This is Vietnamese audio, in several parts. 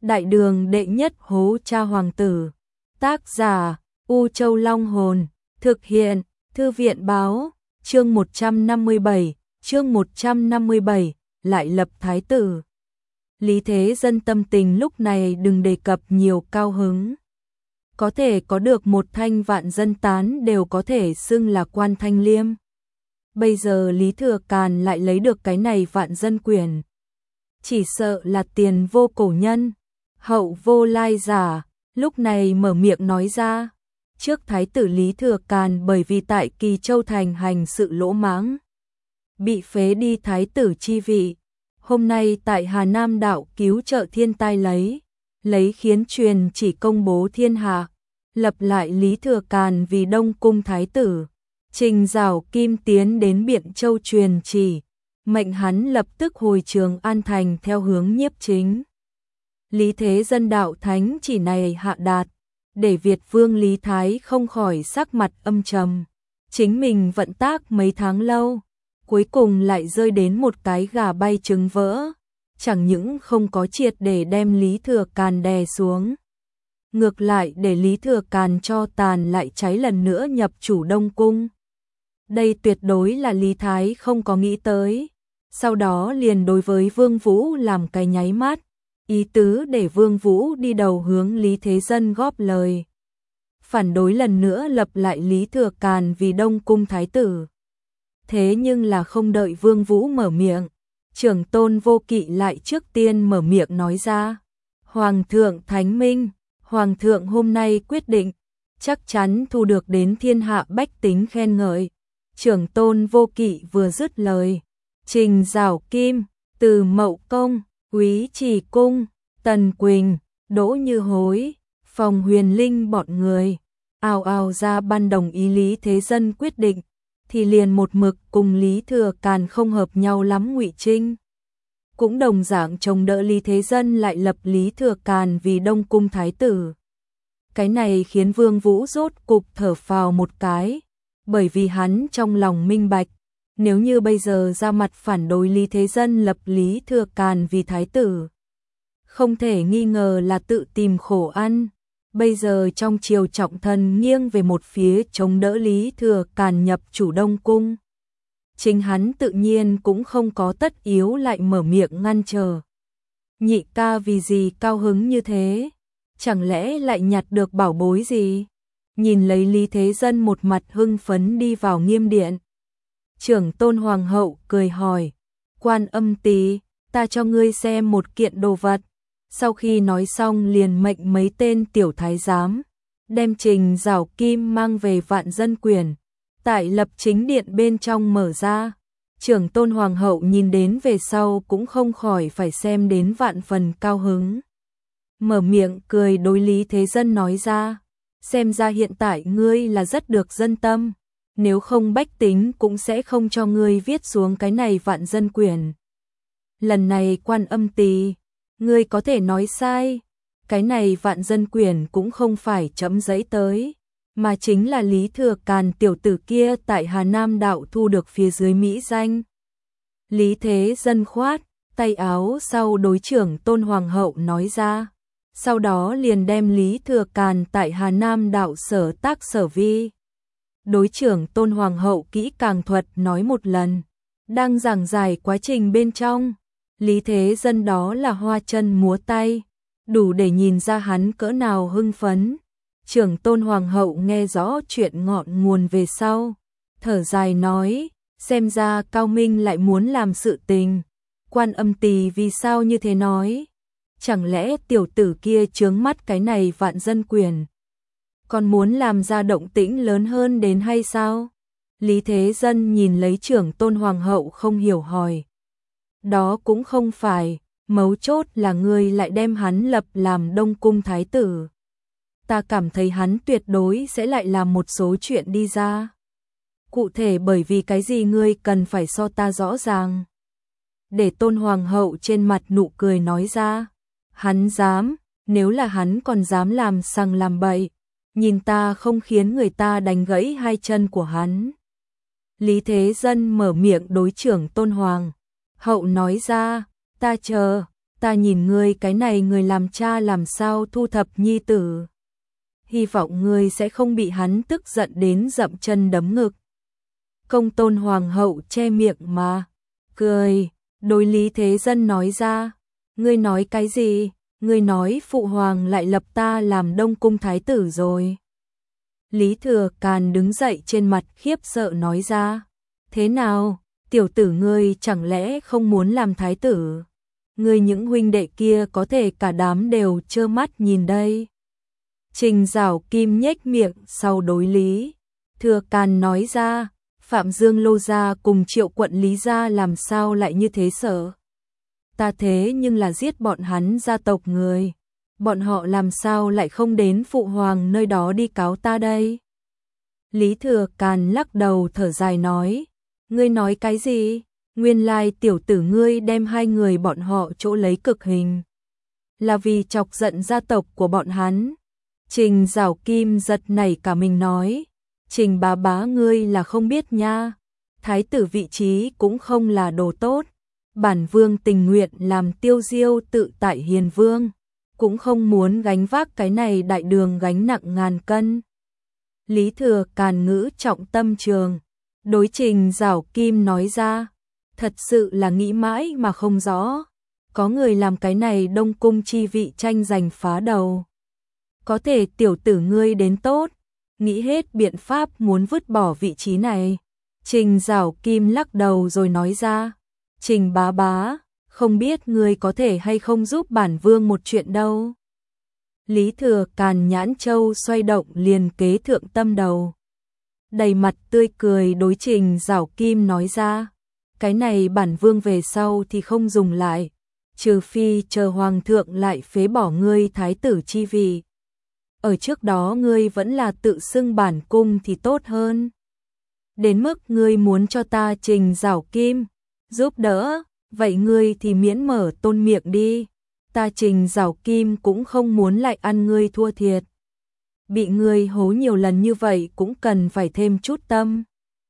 Đại đường đệ nhất hố cha hoàng tử. Tác giả U Châu Long Hồn. Thực hiện Thư viện báo. Chương 157, lại lập thái tử. Lý Thế Dân tâm tình lúc này đừng đề cập nhiều cao hứng. Có thể có được một thanh vạn dân tán đều có thể xưng là quan thanh liêm. Bây giờ Lý Thừa Càn lại lấy được cái này vạn dân quyền. Chỉ sợ là tiền vô cổ nhân, hậu vô lai giả, lúc này mở miệng nói ra. Trước thái tử Lý Thừa Càn bởi vì tại Kỳ Châu Thành hành sự lỗ mãng, bị phế đi thái tử chi vị. Hôm nay tại Hà Nam đạo cứu trợ thiên tai lấy khiến truyền chỉ công bố thiên hạ, lập lại Lý Thừa Càn vì Đông Cung thái tử. Trình Giảo Kim tiến đến Biện Châu truyền chỉ, mệnh hắn lập tức hồi Trường An thành theo hướng nhiếp chính. Lý Thế Dân đạo thánh chỉ này hạ đạt, để Việt Vương Lý Thái không khỏi sắc mặt âm trầm. Chính mình vận tác mấy tháng lâu, cuối cùng lại rơi đến một cái gà bay trứng vỡ, chẳng những không có triệt để đem Lý Thừa Càn đè xuống, ngược lại để Lý Thừa Càn cho tàn lại cháy lần nữa nhập chủ Đông Cung. Đây tuyệt đối là Lý Thái không có nghĩ tới. Sau đó liền đối với Vương Vũ làm cái nháy mắt, ý tứ để Vương Vũ đi đầu hướng Lý Thế Dân góp lời, phản đối lần nữa lập lại Lý Thừa Càn vì Đông Cung thái tử. Thế nhưng là không đợi Vương Vũ mở miệng, Trưởng Tôn Vô Kỵ lại trước tiên mở miệng nói ra. Hoàng thượng thánh minh, Hoàng thượng hôm nay quyết định, chắc chắn thu được đến thiên hạ bách tính khen ngợi. Trưởng Tôn Vô Kỵ vừa dứt lời, Trình Giảo Kim, Từ Mậu Công, Úy Trì Cung, Tần Quỳnh, Đỗ Như Hối, Phòng Huyền Linh bọn người ào ào ra ban đồng ý Lý Thế Dân quyết định, thì liền một mực cùng Lý Thừa Càn không hợp nhau lắm Ngụy Trinh cũng đồng dạng chống đỡ Lý Thế Dân lại lập Lý Thừa Càn vì Đông Cung thái tử. Cái này khiến Vương Vũ rốt cục thở phào một cái, bởi vì hắn trong lòng minh bạch, nếu như bây giờ ra mặt phản đối Lý Thế Dân lập Lý Thừa Càn vì thái tử, không thể nghi ngờ là tự tìm khổ ăn. Bây giờ trong triều trọng thần nghiêng về một phía chống đỡ Lý Thừa Càn nhập chủ Đông Cung, chính hắn tự nhiên cũng không có tất yếu lại mở miệng ngăn trở. Nhị ca vì gì cao hứng như thế? Chẳng lẽ lại nhặt được bảo bối gì? Nhìn lấy Lý Thế Dân một mặt hưng phấn đi vào Nghiêm điện, Trưởng Tôn Hoàng hậu cười hỏi, Quan Âm Tỳ, ta cho ngươi xem một kiện đồ vật. Sau khi nói xong liền mệnh mấy tên tiểu thái giám đem Trình Giảo Kim mang về vạn dân quyền, tại lập chính điện bên trong mở ra. Trưởng Tôn Hoàng hậu nhìn đến về sau cũng không khỏi phải xem đến vạn phần cao hứng, mở miệng cười đối Lý Thế Dân nói ra, xem ra hiện tại ngươi là rất được dân tâm, nếu không bách tính cũng sẽ không cho ngươi viết xuống cái này vạn dân quyền. Lần này Quan Âm Tỳ, ngươi có thể nói sai, cái này vạn dân quyền cũng không phải chấm giấy tới, mà chính là Lý Thừa Càn tiểu tử kia tại Hà Nam đạo thu được phía dưới mỹ danh. Lý Thế Dân khoát tay áo sau đối Trưởng Tôn Hoàng hậu nói ra, sau đó liền đem Lý Thừa Càn tại Hà Nam đạo sở tác sở vi. Đối Trưởng Tôn Hoàng hậu kỹ càng thuật nói một lần, đang giảng giải quá trình bên trong. Lý Thế Dân đó là hoa chân múa tay, đủ để nhìn ra hắn cỡ nào hưng phấn. Trưởng Tôn Hoàng hậu nghe rõ chuyện ngọn nguồn về sau, thở dài nói, xem ra Cao Minh lại muốn làm sự tình. Quan Âm Tỳ vì sao như thế nói? Chẳng lẽ tiểu tử kia chướng mắt cái này vạn dân quyền, còn muốn làm ra động tĩnh lớn hơn đến hay sao? Lý Thế Dân nhìn lấy Trưởng Tôn Hoàng hậu không hiểu hỏi. Đó cũng không phải, mấu chốt là ngươi lại đem hắn lập làm Đông Cung thái tử. Ta cảm thấy hắn tuyệt đối sẽ lại làm một số chuyện đi ra. Cụ thể bởi vì cái gì ngươi cần phải so ta rõ ràng. Để Tôn Hoàng hậu trên mặt nụ cười nói ra, hắn dám, nếu là hắn còn dám làm sằng làm bậy, nhìn ta không khiến người ta đánh gãy hai chân của hắn. Lý Thế Dân mở miệng đối Trưởng Tôn Hoàng hậu nói ra, ta chờ, ta nhìn ngươi cái này người làm cha làm sao thu thập nhi tử. Hy vọng ngươi sẽ không bị hắn tức giận đến dậm chân đấm ngực. Công tôn hoàng hậu che miệng mà cười, đối Lý Thế Dân nói ra, ngươi nói cái gì? Ngươi nói phụ hoàng lại lập ta làm Đông cung thái tử rồi. Lý Thừa Càn đứng dậy trên mặt khiếp sợ nói ra, thế nào, tiểu tử ngươi chẳng lẽ không muốn làm thái tử? Ngươi những huynh đệ kia có thể cả đám đều trơ mắt nhìn đây. Trình Giảo Kim nhếch miệng sau đối Lý Thừa Càn nói ra, Phạm Dương Lô gia cùng Triệu quận Lý gia làm sao lại như thế sở? Ta thế nhưng là giết bọn hắn gia tộc người, bọn họ làm sao lại không đến phụ hoàng nơi đó đi cáo ta đây? Lý Thừa Càn lắc đầu thở dài nói, ngươi nói cái gì? Nguyên lai tiểu tử ngươi đem hai người bọn họ chỗ lấy cực hình, là vì chọc giận gia tộc của bọn hắn. Trình Giảo Kim giật nảy cả mình nói, Trình bá bá ngươi là không biết nha, thái tử vị trí cũng không là đồ tốt. Bản vương tình nguyện làm tiêu diêu tự tại hiền vương, cũng không muốn gánh vác cái này đại đường gánh nặng ngàn cân. Lý Thừa Càn ngữ trọng tâm trường, đối Trình Giảo Kim nói ra, thật sự là nghĩ mãi mà không rõ, có người làm cái này Đông cung chi vị tranh giành phá đầu. Có thể tiểu tử ngươi đến tốt, nghĩ hết biện pháp muốn vứt bỏ vị trí này. Trình Giảo Kim lắc đầu rồi nói ra, Trình bá bá, không biết ngươi có thể hay không giúp bản vương một chuyện đâu. Lý Thừa Càn nhãn châu xoay động liền kế thượng tâm đầu, đầy mặt tươi cười đối Trình Giảo Kim nói ra, cái này bản vương về sau thì không dùng lại, trừ phi chờ hoàng thượng lại phế bỏ ngươi thái tử chi vị. Ở trước đó ngươi vẫn là tự xưng bản cung thì tốt hơn. Đến mức ngươi muốn cho ta Trình Giảo Kim giúp đỡ, vậy ngươi thì miễn mở tôn miệng đi, ta Trình Giảo Kim cũng không muốn lại ăn ngươi thua thiệt. Bị ngươi hố nhiều lần như vậy cũng cần phải thêm chút tâm.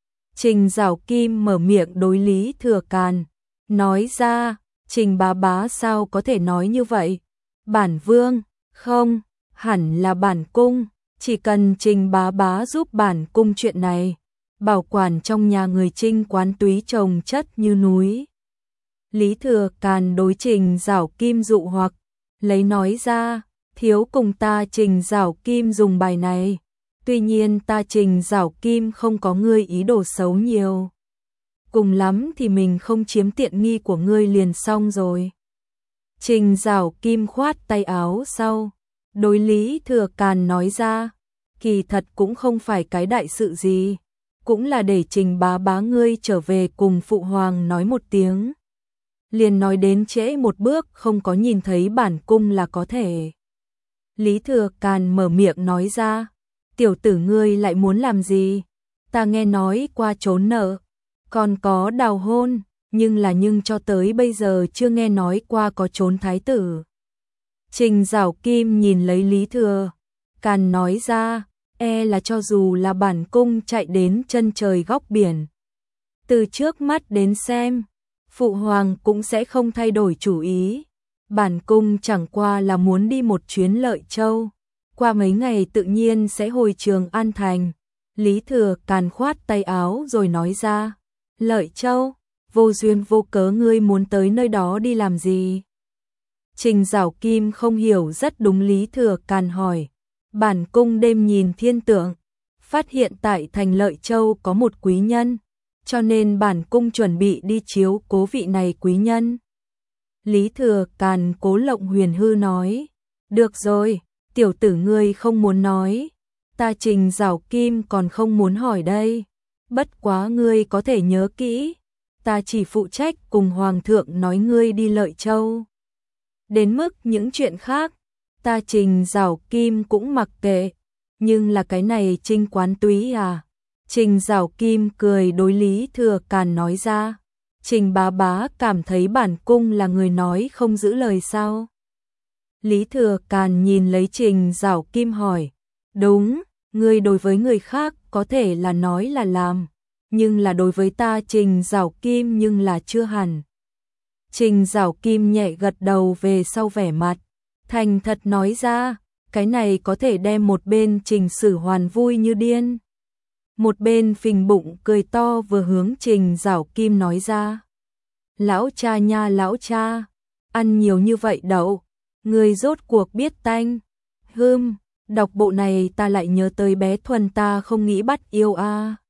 Trình Giảo Kim mở miệng đối Lý Thừa Càn, nói ra, Trình bá bá sao có thể nói như vậy? Bản vương, không, hẳn là bản cung, chỉ cần Trình bá bá giúp bản cung chuyện này, bảo quản trong nhà người Trinh quán túy trồng chất như núi. Lý Thừa Càn đối Trình Giảo Kim dụ hoặc, lấy nói ra, thiếu cùng ta Trình Giảo Kim dùng bài này, tuy nhiên ta Trình Giảo Kim không có ngươi ý đồ xấu nhiều. Cùng lắm thì mình không chiếm tiện nghi của ngươi liền xong rồi. Trình Giảo Kim khoát tay áo sau, đối Lý Thừa Càn nói ra, kỳ thật cũng không phải cái đại sự gì, cũng là để Trình bá bá ngươi trở về cùng phụ hoàng nói một tiếng. Liền nói đến trễ một bước không có nhìn thấy bản cung là có thể. Lý Thừa Càn mở miệng nói ra, tiểu tử ngươi lại muốn làm gì? Ta nghe nói qua trốn nợ, còn có đào hôn, nhưng cho tới bây giờ chưa nghe nói qua có trốn thái tử. Trình Giảo Kim nhìn lấy Lý Thừa Càn nói ra, là cho dù là bản cung chạy đến chân trời góc biển, từ trước mắt đến xem, phụ hoàng cũng sẽ không thay đổi chủ ý. Bản cung chẳng qua là muốn đi một chuyến Lợi Châu, qua mấy ngày tự nhiên sẽ hồi Trường An Thành. Lý Thừa Càn khoát tay áo rồi nói ra, Lợi Châu, vô duyên vô cớ ngươi muốn tới nơi đó đi làm gì? Trình Giảo Kim không hiểu rất đúng Lý Thừa Càn hỏi, bản cung đêm nhìn thiên tượng, phát hiện tại thành Lợi Châu có một quý nhân, cho nên bản cung chuẩn bị đi chiếu cố vị này quý nhân. Lý Thừa Càn cố lộng huyền hư nói, được rồi, tiểu tử ngươi không muốn nói, ta Trình Giảo Kim còn không muốn hỏi đây, bất quá ngươi có thể nhớ kỹ, ta chỉ phụ trách cùng hoàng thượng nói ngươi đi Lợi Châu. Đến mức những chuyện khác, ta Trình Giảo Kim cũng mặc kệ, nhưng là cái này Trinh quán túy à? Trình Giảo Kim cười đối Lý Thừa Càn nói ra, Trình bá bá cảm thấy bản cung là người nói không giữ lời sao? Lý Thừa Càn nhìn lấy Trình Giảo Kim hỏi, đúng, ngươi đối với người khác có thể là nói là làm, nhưng là đối với ta Trình Giảo Kim nhưng là chưa hẳn. Trình Giảo Kim nhẹ gật đầu về sau vẻ mặt thành thật nói ra, cái này có thể đem một bên Trình Sử Hoàn vui như điên. Một bên phình bụng cười to vừa hướng Trình Giảo Kim nói ra. Lão cha nha lão cha, ăn nhiều như vậy đậu, người rốt cuộc biết tanh. Đọc bộ này ta lại nhớ tới bé Thuần ta không nghĩ bắt yêu a.